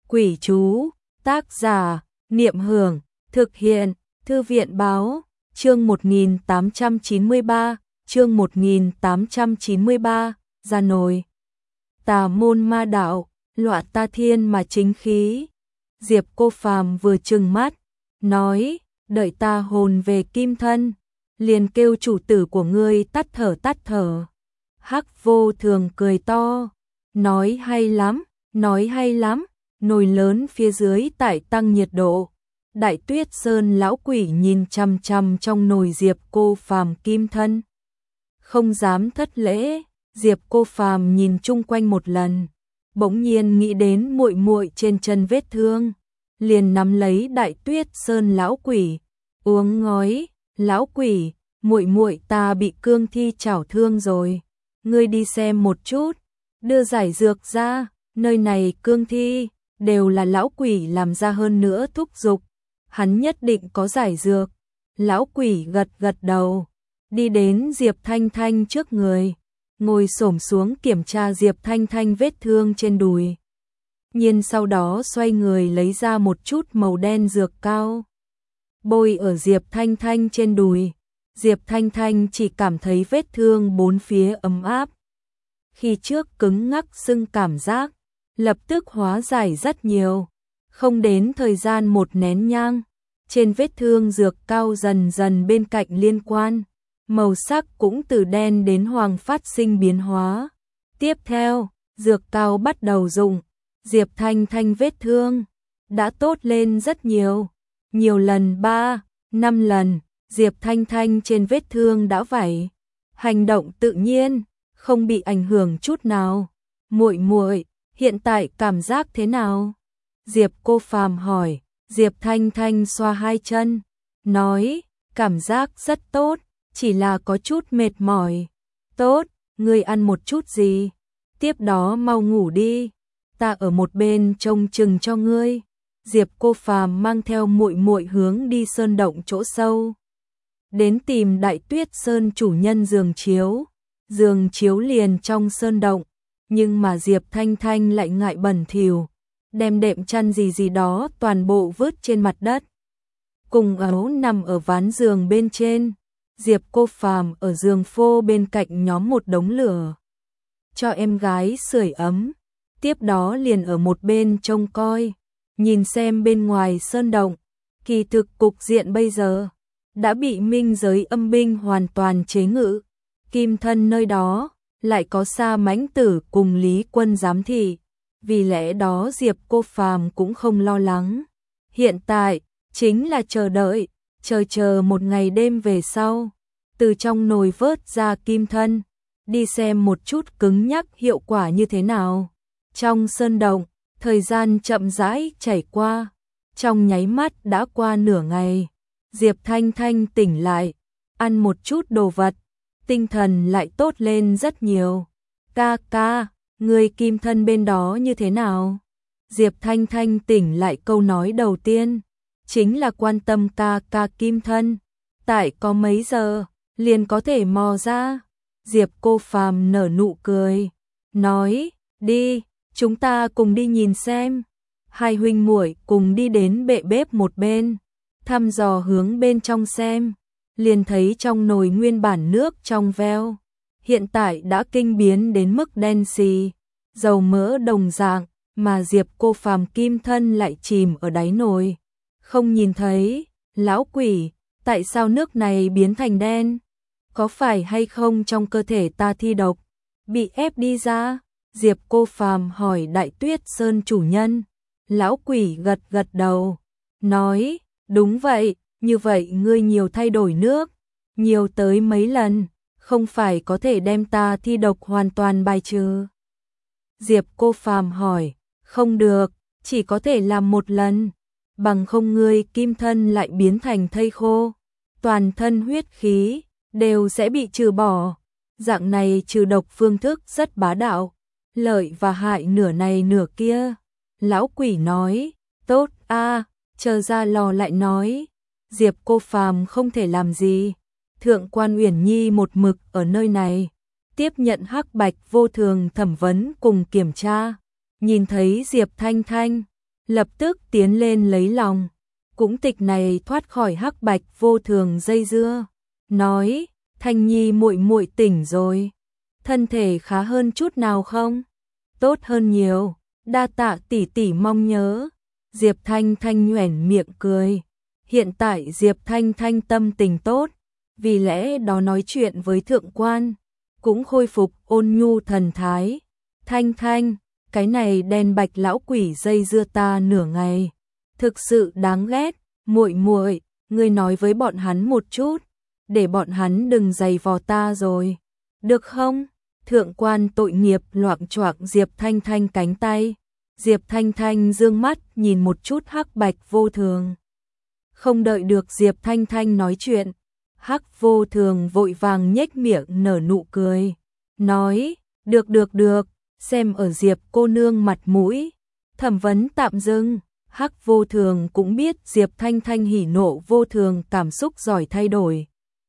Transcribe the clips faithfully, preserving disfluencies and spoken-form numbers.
Quỷ chú, tác giả, Niệm Hưởng, thực hiện, Thư viện báo, chương một nghìn tám trăm chín mươi ba, chương một nghìn tám trăm chín mươi ba, ra nồi. Tà môn ma đạo, loạn ta thiên mà chính khí. Diệp Cô Phàm vừa trừng mắt, nói, đợi ta hồn về kim thân, liền kêu chủ tử của ngươi tắt thở tắt thở. Hắc Vô Thường cười to, nói hay lắm, nói hay lắm, nồi lớn phía dưới tại tăng nhiệt độ. Đại Tuyết Sơn lão quỷ nhìn chằm chằm trong nồi Diệp Cô Phàm kim thân, không dám thất lễ. Diệp Cô Phàm nhìn chung quanh một lần, bỗng nhiên nghĩ đến muội muội trên chân vết thương, liền nắm lấy Đại Tuyết Sơn lão quỷ, uống ngói, lão quỷ, muội muội ta bị cương thi chảo thương rồi, ngươi đi xem một chút, đưa giải dược ra, nơi này cương thi đều là lão quỷ làm ra, hơn nữa thúc giục, hắn nhất định có giải dược. Lão quỷ gật gật đầu, đi đến Diệp Thanh Thanh trước người, ngồi xổm xuống kiểm tra Diệp Thanh Thanh vết thương trên đùi. Nhiên sau đó xoay người lấy ra một chút màu đen dược cao, bôi ở Diệp Thanh Thanh trên đùi. Diệp Thanh Thanh chỉ cảm thấy vết thương bốn phía ấm áp. Khi trước cứng ngắc sưng cảm giác, lập tức hóa giải rất nhiều. Không đến thời gian một nén nhang, trên vết thương dược cao dần dần bên cạnh liên quan, màu sắc cũng từ đen đến hoàng phát sinh biến hóa. Tiếp theo, dược cao bắt đầu dùng, Diệp Thanh Thanh vết thương đã tốt lên rất nhiều. Nhiều lần ba, năm lần, Diệp Thanh Thanh trên vết thương đã vảy, hành động tự nhiên, không bị ảnh hưởng chút nào. Muội muội, hiện tại cảm giác thế nào? Diệp Cô Phàm hỏi. Diệp Thanh Thanh xoa hai chân, nói, cảm giác rất tốt, chỉ là có chút mệt mỏi. Tốt, ngươi ăn một chút gì, tiếp đó mau ngủ đi, ta ở một bên trông chừng cho ngươi. Diệp Cô Phàm mang theo muội muội hướng đi sơn động chỗ sâu, đến tìm Đại Tuyết Sơn chủ nhân giường chiếu. Giường chiếu liền trong sơn động, nhưng mà Diệp Thanh Thanh lại ngại bẩn thỉu, đem đệm chăn gì gì đó toàn bộ vứt trên mặt đất. Cùng ấu nằm ở ván giường bên trên, Diệp Cô Phàm ở giường phô bên cạnh nhóm một đống lửa, cho em gái sưởi ấm, tiếp đó liền ở một bên trông coi, nhìn xem bên ngoài sơn động. Kỳ thực cục diện bây giờ đã bị minh giới âm binh hoàn toàn chế ngự, kim thân nơi đó lại có Sa Mãnh Tử cùng Lý Quân giám thị, vì lẽ đó Diệp Cô Phàm cũng không lo lắng. Hiện tại chính là chờ đợi, chờ chờ một ngày đêm về sau, từ trong nồi vớt ra kim thân, đi xem một chút cứng nhắc hiệu quả như thế nào. Trong sơn động, thời gian chậm rãi chảy qua, trong nháy mắt đã qua nửa ngày. Diệp Thanh Thanh tỉnh lại, ăn một chút đồ vật, tinh thần lại tốt lên rất nhiều. Ca ca, người kim thân bên đó như thế nào? Diệp Thanh Thanh tỉnh lại câu nói đầu tiên chính là quan tâm ca ca kim thân, tại có mấy giờ liền có thể mò ra. Diệp Cô Phàm nở nụ cười, nói, đi, chúng ta cùng đi nhìn xem. Hai huynh muội cùng đi đến bệ bếp một bên, thăm dò hướng bên trong xem, liền thấy trong nồi nguyên bản nước trong veo, hiện tại đã kinh biến đến mức đen xì, dầu mỡ đồng dạng, mà Diệp Cô Phàm kim thân lại chìm ở đáy nồi. Không nhìn thấy. Lão quỷ, tại sao nước này biến thành đen? Có phải hay không trong cơ thể ta thi độc bị ép đi ra? Diệp Cô Phàm hỏi Đại Tuyết Sơn chủ nhân. Lão quỷ gật gật đầu, nói, đúng vậy, như vậy ngươi nhiều thay đổi nước, nhiều tới mấy lần, không phải có thể đem ta thi độc hoàn toàn bài trừ? Diệp Cô Phàm hỏi, không được, chỉ có thể làm một lần, bằng không ngươi kim thân lại biến thành thây khô, toàn thân huyết khí đều sẽ bị trừ bỏ. Dạng này trừ độc phương thức rất bá đạo, lợi và hại nửa này nửa kia. Lão quỷ nói, tốt a, chờ ra lò lại nói. Diệp Cô Phàm không thể làm gì, Thượng quan Uyển Nhi một mực ở nơi này, tiếp nhận Hắc Bạch Vô Thường thẩm vấn cùng kiểm tra. Nhìn thấy Diệp Thanh Thanh, lập tức tiến lên lấy lòng. Cũng tịch này thoát khỏi hắc bạch vô thường dây dưa, nói: Thanh Nhi muội muội tỉnh rồi, thân thể khá hơn chút nào không? Tốt hơn nhiều, đa tạ tỷ tỷ mong nhớ. Diệp Thanh Thanh nhoẻn miệng cười. Hiện tại Diệp Thanh Thanh tâm tình tốt, vì lẽ đó nói chuyện với thượng quan cũng khôi phục ôn nhu thần thái. Thanh Thanh, cái này đen bạch lão quỷ dây dưa ta nửa ngày, thực sự đáng ghét. Muội muội, ngươi nói với bọn hắn một chút, để bọn hắn đừng giày vò ta rồi, được không? Thượng quan tội nghiệp loạng choạng Diệp Thanh Thanh cánh tay. Diệp Thanh Thanh dương mắt nhìn một chút hắc bạch vô thường. Không đợi được Diệp Thanh Thanh nói chuyện, hắc vô thường vội vàng nhếch miệng nở nụ cười, nói: Được được được, xem ở Diệp cô nương mặt mũi, thẩm vấn tạm dừng. Hắc vô thường cũng biết Diệp Thanh Thanh hỉ nộ vô thường, cảm xúc giỏi thay đổi,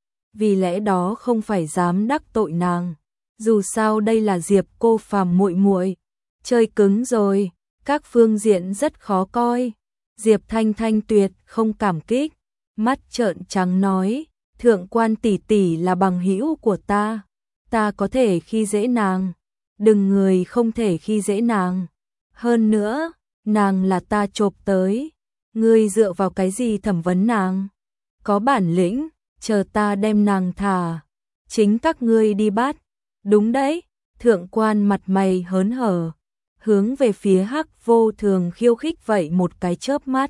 vì lẽ đó không phải dám đắc tội nàng. Dù sao đây là Diệp cô phàm muội muội, chơi cứng rồi, các phương diện rất khó coi. Diệp Thanh Thanh tuyệt không cảm kích, mắt trợn trắng nói: Thượng quan tỷ tỷ là bằng hữu của ta, ta có thể khi dễ nàng, đừng người không thể khi dễ nàng. Hơn nữa, nàng là ta chộp tới, ngươi dựa vào cái gì thẩm vấn nàng? Có bản lĩnh, chờ ta đem nàng thả, chính các ngươi đi bắt. Đúng đấy. Thượng quan mặt mày hớn hở, hướng về phía hắc vô thường khiêu khích vậy một cái chớp mắt.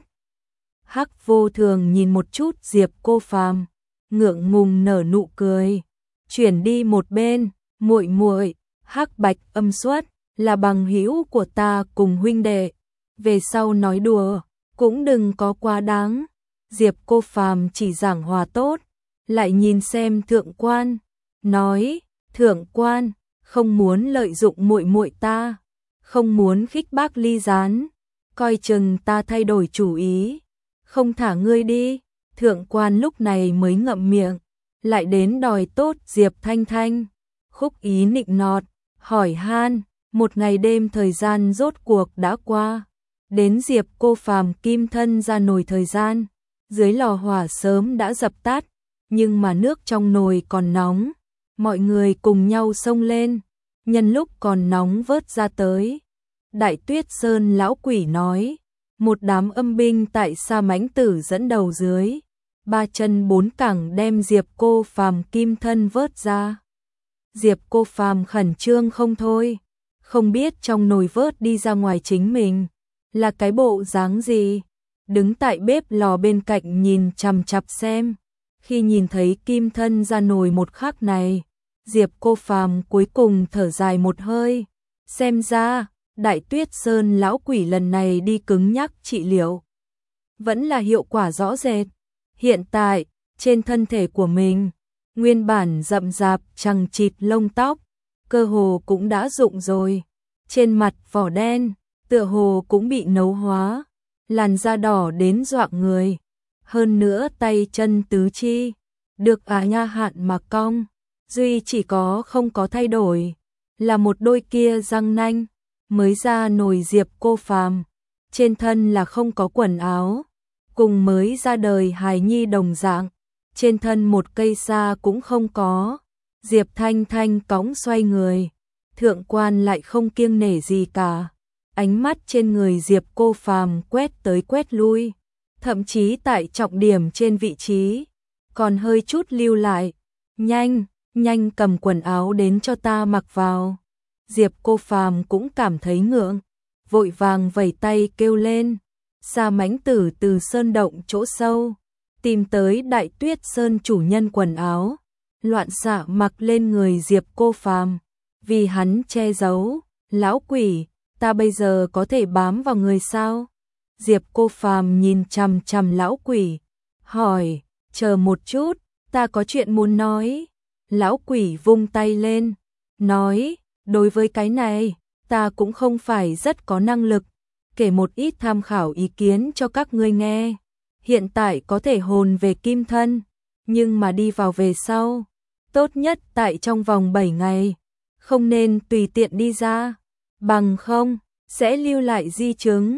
Hắc vô thường nhìn một chút Diệp cô phàm, ngượng ngùng nở nụ cười, chuyển đi một bên. Muội muội, hắc bạch âm xuất là bằng hữu của ta cùng huynh đệ, về sau nói đùa cũng đừng có quá đáng. Diệp cô phàm chỉ giảng hòa tốt, lại nhìn xem thượng quan, nói: Thượng quan, không muốn lợi dụng muội muội ta, không muốn khích bác ly gián, coi chừng ta thay đổi chủ ý, không thả ngươi đi. Thượng quan lúc này mới ngậm miệng, lại đến đòi tốt Diệp Thanh Thanh, khúc ý nịnh nọt, hỏi han. Một ngày đêm thời gian rốt cuộc đã qua, đến Diệp cô phàm kim thân ra nồi thời gian, dưới lò hỏa sớm đã dập tắt, nhưng mà nước trong nồi còn nóng, mọi người cùng nhau xông lên, nhân lúc còn nóng vớt ra tới. Đại Tuyết Sơn lão quỷ nói: Một đám âm binh tại Sa Mãnh Tử dẫn đầu dưới, ba chân bốn cẳng đem Diệp cô phàm kim thân vớt ra. Diệp cô phàm khẩn trương không thôi, không biết trong nồi vớt đi ra ngoài chính mình là cái bộ dáng gì, đứng tại bếp lò bên cạnh nhìn chằm chằm xem. Khi nhìn thấy kim thân ra nồi một khắc này, Diệp cô phàm cuối cùng thở dài một hơi, xem ra Đại Tuyết Sơn lão quỷ lần này đi cứng nhắc trị liệu vẫn là hiệu quả rõ rệt. Hiện tại, trên thân thể của mình, nguyên bản rậm rạp chằng chịt lông tóc, cơ hồ cũng đã rụng rồi. Trên mặt vỏ đen, tựa hồ cũng bị nấu hóa, làn da đỏ đến dọa người. Hơn nữa tay chân tứ chi, được à nha hạn mà cong, duy chỉ có không có thay đổi, là một đôi kia răng nanh, mới ra nồi Diệp cô phàm. Trên thân là không có quần áo, cùng mới ra đời hài nhi đồng dạng, trên thân một cây sa cũng không có. Diệp Thanh Thanh cõng xoay người, thượng quan lại không kiêng nể gì cả, ánh mắt trên người Diệp cô phàm quét tới quét lui, thậm chí tại trọng điểm trên vị trí, còn hơi chút lưu lại. Nhanh, nhanh cầm quần áo đến cho ta mặc vào. Diệp cô phàm cũng cảm thấy ngượng, vội vàng vẩy tay kêu lên. Sa Mãnh Tử từ sơn động chỗ sâu tìm tới Đại Tuyết Sơn chủ nhân quần áo, loạn xạ mặc lên người Diệp cô phàm, vì hắn che giấu. Lão quỷ, ta bây giờ có thể bám vào người sao? Diệp cô phàm nhìn chằm chằm lão quỷ, hỏi: Chờ một chút, ta có chuyện muốn nói. Lão quỷ vung tay lên, nói: Đối với cái này, ta cũng không phải rất có năng lực, kể một ít tham khảo ý kiến cho các ngươi nghe. Hiện tại có thể hồn về kim thân, nhưng mà đi vào về sau, tốt nhất tại trong vòng bảy ngày, không nên tùy tiện đi ra, bằng không sẽ lưu lại di chứng.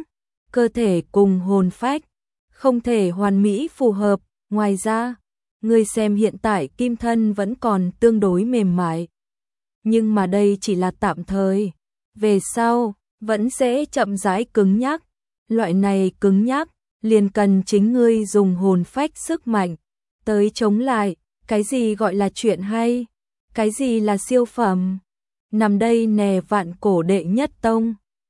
cơ thể cùng hồn phách không thể hoàn mỹ phù hợp, ngoài ra, ngươi xem hiện tại kim thân vẫn còn tương đối mềm mại. Nhưng mà đây chỉ là tạm thời, về sau, vẫn sẽ chậm rãi cứng nhắc. Loại này cứng nhắc, liền cần chính ngươi dùng hồn phách sức mạnh, tới chống lại, cái gì gọi là chuyện hay, cái gì là siêu phẩm. Nằm đây nè vạn cổ đệ nhất tông.